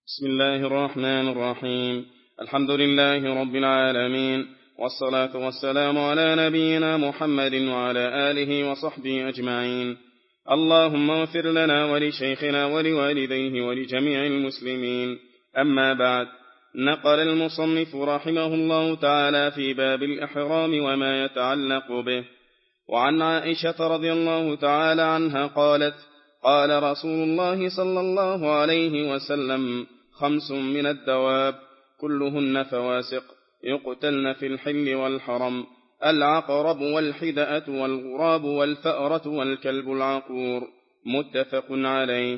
بسم الله الرحمن الرحيم. الحمد لله رب العالمين، والصلاة والسلام على نبينا محمد وعلى آله وصحبه أجمعين. اللهم اغفر لنا ولشيخنا ولوالديه ولجميع المسلمين. أما بعد، نقل المصنف رحمه الله تعالى في باب الإحرام وما يتعلق به. وعن عائشة رضي الله تعالى عنها قالت: قال رسول الله صلى الله عليه وسلم: 5 من الدواب كلهن فواسق يقتلن في الحل والحرم: العقرب والحدأة والغراب والفأرة والكلب العقور. متفق عليه.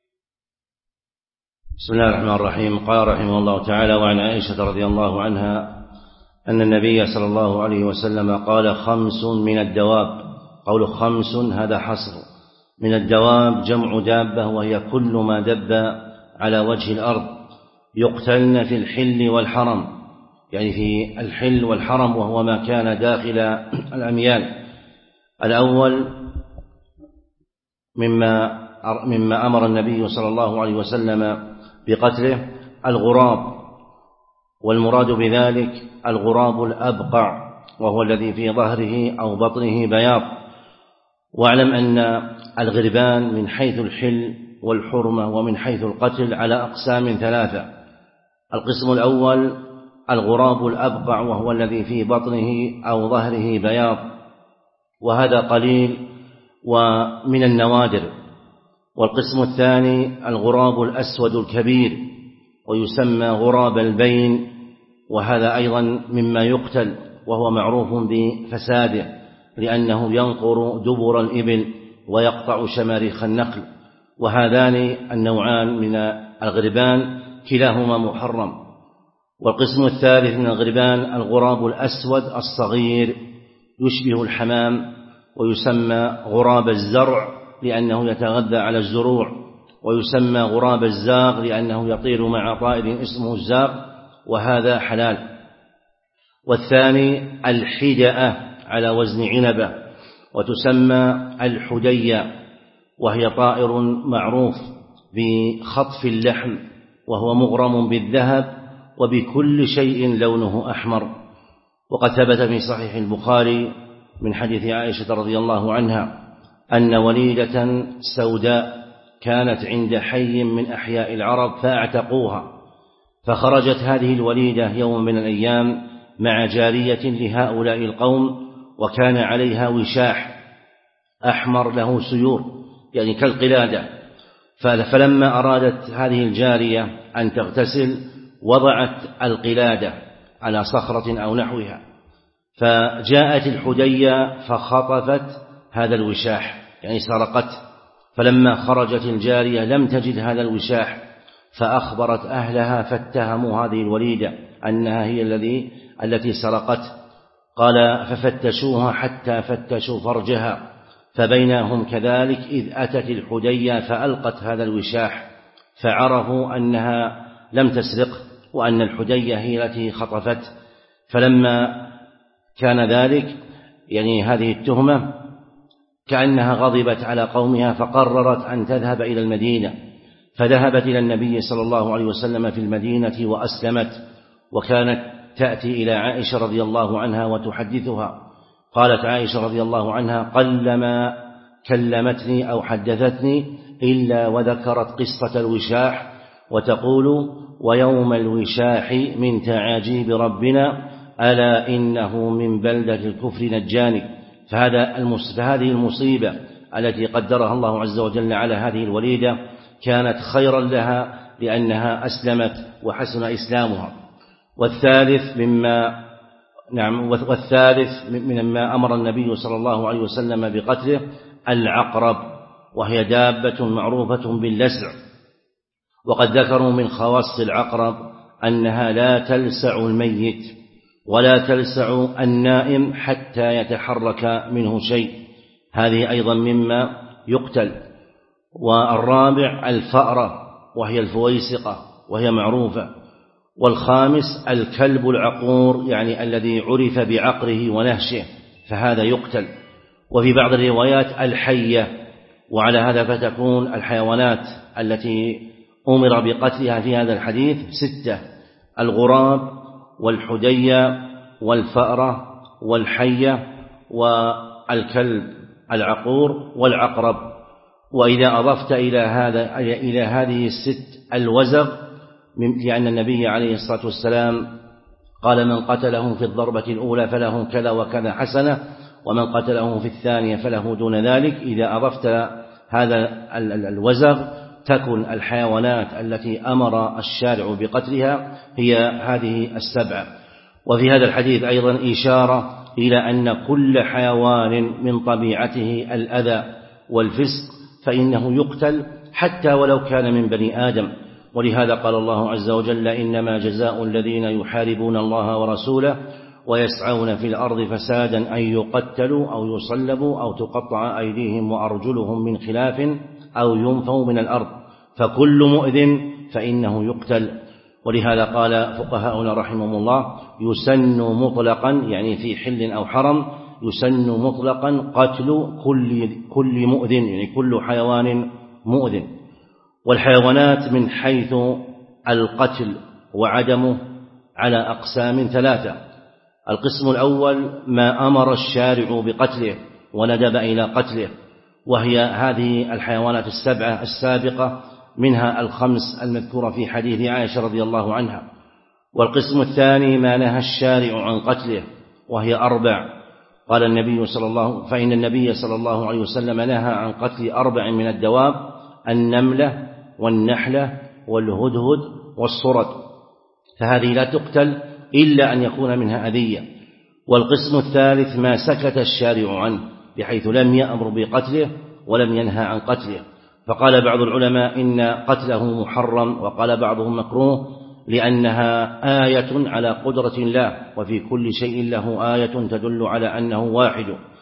بسم الله الرحمن الرحيم. قال رحمه الله تعالى: وعن عائشة رضي الله عنها أن النبي صلى الله عليه وسلم قال: 5 من الدواب. قول 5 هذا حصر. من الدواب جمع دابة، وهي كل ما دب على وجه الأرض، يقتلن في الحل والحرم، يعني في الحل والحرم وهو ما كان داخل الأميال. الأول مما أمر النبي صلى الله عليه وسلم بقتله الغراب، والمراد بذلك الغراب الأبقع، وهو الذي في ظهره أو بطنه بياض. واعلم أن الغربان من حيث الحل والحرمة ومن حيث القتل على أقسام 3. القسم الأول الغراب الأبقع، وهو الذي في بطنه أو ظهره بياض، وهذا قليل ومن النوادر. والقسم الثاني الغراب الأسود الكبير، ويسمى غراب البين، وهذا أيضا مما يقتل، وهو معروف بفساده لأنه ينقر دبر الإبل ويقطع شماريخ النخل. وهذان النوعان من الغربان كلاهما محرم. والقسم الثالث من الغربان الغراب الأسود الصغير، يشبه الحمام، ويسمى غراب الزرع لأنه يتغذى على الزروع، ويسمى غراب الزاغ لأنه يطير مع طائر اسمه الزاغ، وهذا حلال. والثاني الحدأة على وزن عنبة، وتسمى الحدية، وهي طائر معروف بخطف اللحم، وهو مغرم بالذهب وبكل شيء لونه أحمر. وقد ثبت في صحيح البخاري من حديث عائشة رضي الله عنها أن وليدة سوداء كانت عند حي من أحياء العرب فاعتقوها، فخرجت هذه الوليدة يوم من الأيام مع جارية لهؤلاء القوم، وكان عليها وشاح أحمر له سيور يعني كالقلادة. فلما أرادت هذه الجارية أن تغتسل وضعت القلادة على صخرة أو نحوها، فجاءت الحدية فخطفت هذا الوشاح، يعني سرقته. فلما خرجت الجارية لم تجد هذا الوشاح، فأخبرت أهلها فاتهموا هذه الوليدة أنها هي التي سرقته. قال: ففتشوها حتى فتشوا فرجها، فبينهم كذلك إذ أتت الحدية فألقت هذا الوشاح، فعرفوا أنها لم تسرق وأن الحدية هي التي خطفت. فلما كان ذلك، يعني هذه التهمة، كأنها غضبت على قومها، فقررت أن تذهب إلى المدينة، فذهبت إلى النبي صلى الله عليه وسلم في المدينة وأسلمت، وكانت تأتي إلى عائشة رضي الله عنها وتحدثها. قالت عائشة رضي الله عنها: قلما كلمتني أو حدثتني إلا وذكرت قصة الوشاح، وتقول: ويوم الوشاح من تعاجيب ربنا ألا إنه من بلدة الكفر نجاني. فهذه المصيبة التي قدرها الله عز وجل على هذه الوليدة كانت خيرا لها لأنها أسلمت وحسن إسلامها. والثالث مما أمر النبي صلى الله عليه وسلم بقتله العقرب، وهي دابة معروفة باللسع. وقد ذكروا من خواص العقرب أنها لا تلسع الميت ولا تلسع النائم حتى يتحرك منه شيء، هذه أيضا مما يقتل. والرابع الفأرة، وهي الفويسقة، وهي معروفة. والخامس الكلب العقور، يعني الذي عرف بعقره ونهشه، فهذا يقتل. وفي بعض الروايات الحية، وعلى هذا فتكون الحيوانات التي أمر بقتلها في هذا الحديث 6: الغراب والحدية والفأرة والحية والكلب العقور والعقرب. وإذا أضفت إلى هذه 6 الوزغ، لأن النبي عليه الصلاة والسلام قال: من قتله في الضربة الأولى فله كذا وكذا حسنة، ومن قتله في الثانية فله دون ذلك. إذا أضفت هذا الوزغ تكن الحيوانات التي أمر الشارع بقتلها هي هذه 7. وفي هذا الحديث أيضا إشارة إلى أن كل حيوان من طبيعته الأذى والفسق فإنه يقتل حتى ولو كان من بني آدم. ولهذا قال الله عز وجل: إنما جزاء الذين يحاربون الله ورسوله ويسعون في الأرض فسادا أن يقتلوا أو يصلبوا أو تقطع أيديهم وأرجلهم من خلاف أو ينفوا من الأرض، فكل مؤذ فإنه يقتل. ولهذا قال فقهاؤنا رحمهم الله: يسن مطلقا، يعني في حل أو حرم، يسن مطلقا قتل كل مؤذ، يعني كل حيوان مؤذ. والحيوانات من حيث القتل وعدمه على أقسام 3: القسم الأول ما أمر الشارع بقتله وندب إلى قتله، وهي هذه الحيوانات 7 السابقة، منها 5 المذكورة في حديث عائشة رضي الله عنها. والقسم الثاني ما نهى الشارع عن قتله، وهي 4. قال النبي فإن النبي صلى الله عليه وسلم نهى عن قتل 4 من الدواب: النملة والنحلة والهدهد والصرد، فهذه لا تقتل إلا أن يكون منها أذية. والقسم الثالث ما سكت الشارع عنه بحيث لم يأمر بقتله ولم ينهى عن قتله. فقال بعض العلماء إن قتله محرم، وقال بعضهم مكروه، لأنها آية على قدرة الله، وفي كل شيء له آية تدل على أنه واحد،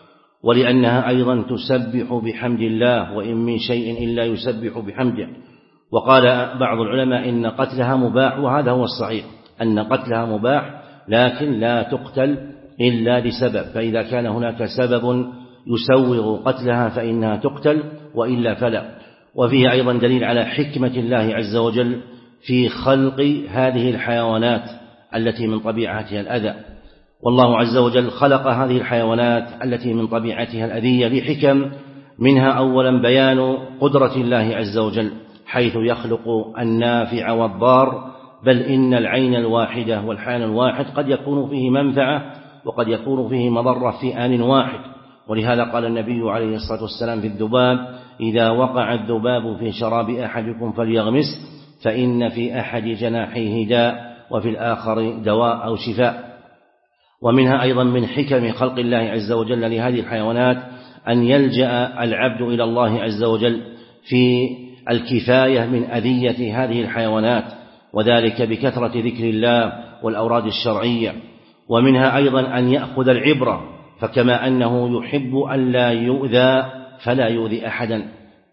ولأنها أيضا تسبح بحمد الله، وإن من شيء إلا يسبح بحمده. وقال بعض العلماء إن قتلها مباح، وهذا هو الصحيح، أن قتلها مباح لكن لا تقتل إلا لسبب، فإذا كان هناك سبب يسوغ قتلها فإنها تقتل، وإلا فلا. وفيه أيضا دليل على حكمة الله عز وجل في خلق هذه الحيوانات التي من طبيعتها الأذى. والله عز وجل خلق هذه الحيوانات التي من طبيعتها الأذية لحكم، منها أولا بيان قدرة الله عز وجل حيث يخلق النافع والضار، بل إن العين الواحدة والحيوان الواحد قد يكون فيه منفعة وقد يكون فيه مضرة في آن واحد. ولهذا قال النبي عليه الصلاة والسلام في الذباب: إذا وقع الذباب في شراب أحدكم فليغمس، فإن في أحد جناحيه داء وفي الآخر دواء أو شفاء. ومنها أيضا من حكم خلق الله عز وجل لهذه الحيوانات أن يلجأ العبد إلى الله عز وجل في الكفاية من أذية هذه الحيوانات، وذلك بكثرة ذكر الله والأوراد الشرعية. ومنها أيضا أن يأخذ العبرة، فكما أنه يحب أن لا يؤذى فلا يؤذي أحدا،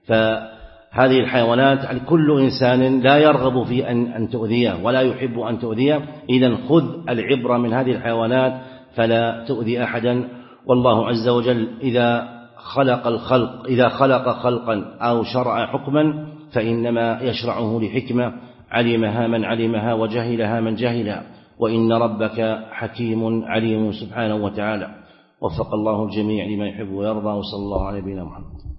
فهذه الحيوانات كل إنسان لا يرغب في أن تؤذيه ولا يحب أن تؤذيه، إذن خذ العبرة من هذه الحيوانات فلا تؤذي أحدا. والله عز وجل إذا خلق خلقا أو شرع حكما فإنما يشرعه لحكمة علمها من علمها وجهلها من جهلها، وإن ربك حكيم عليم سبحانه وتعالى. وفق الله الجميع لما يحب ويرضى، وصلى الله على نبينا محمد.